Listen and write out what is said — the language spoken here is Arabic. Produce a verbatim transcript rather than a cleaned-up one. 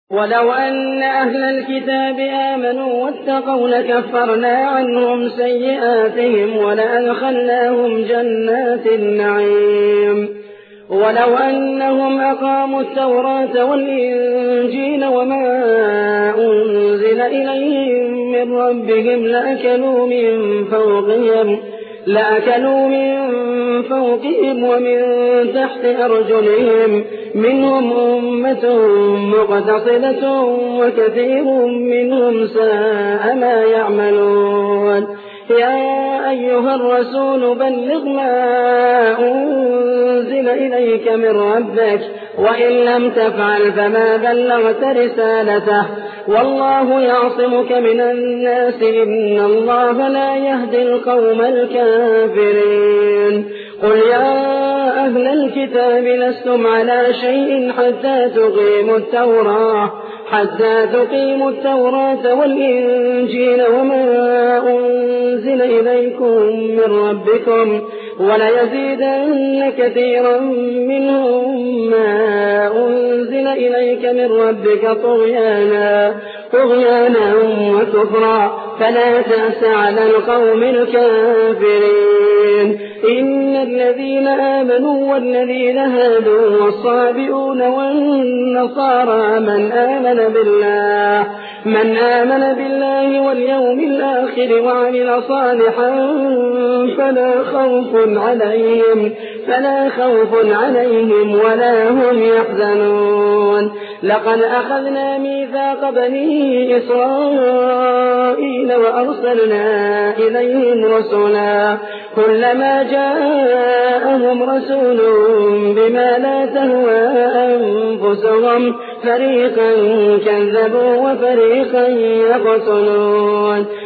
وَلَوْ أَنَّ أَهْلَ الْكِتَابِ آمَنُوا وَاتَّقَوْا لَكَفَّرْنَا عَنْهُمْ سَيِّئَاتِهِمْ وَلَأَدْخَلْنَاهُمْ جَنَّاتِ النَّعِيمِ وَلَوْ أَنَّهُمْ أَقَامُوا التَّوْرَاةَ وَالْإِنجِيلَ وَمَا أُنزِلَ إِلَيْهِم مِّن رَّبِّهِمْ لَأَكَلُوا مِن فَوْقِهِمْ لأكلوا من فوقهم ومن تحت أرجلهم منهم أمة مقتصدة وكثير منهم ساء ما يعملون يا أيها الرسول بلغ ما أنزل إليك من ربك وإن لم تفعل فما بلغت رسالته والله يعصمك من الناس إن الله لا يهدي القوم الكافرين قل يا أهل الكتاب لستم على شيء حتى تقيموا التوراة حتى تقيموا التوراة والإنجيل وما أنزل إليكم من ربكم وليزيدن كثيرا منهم ما أنزل إليك من ربك طغيانا طغيانا وكفرا فلا تأس على القوم الكافرين إن الذين آمنوا والذين هادوا والصابئون والنصارى من آمن بالله من آمن بالله واليوم الآخر وعمل صالحا فلا خوف عليهم فلا خوف عليهم ولا هم يحزنون لقد أخذنا ميثاق بني إسرائيل وأرسلنا إليهم رسولا كلما جاءهم رسول بما لا تهوى أنفسهم فريقا كذبوا وفريقا يقتلون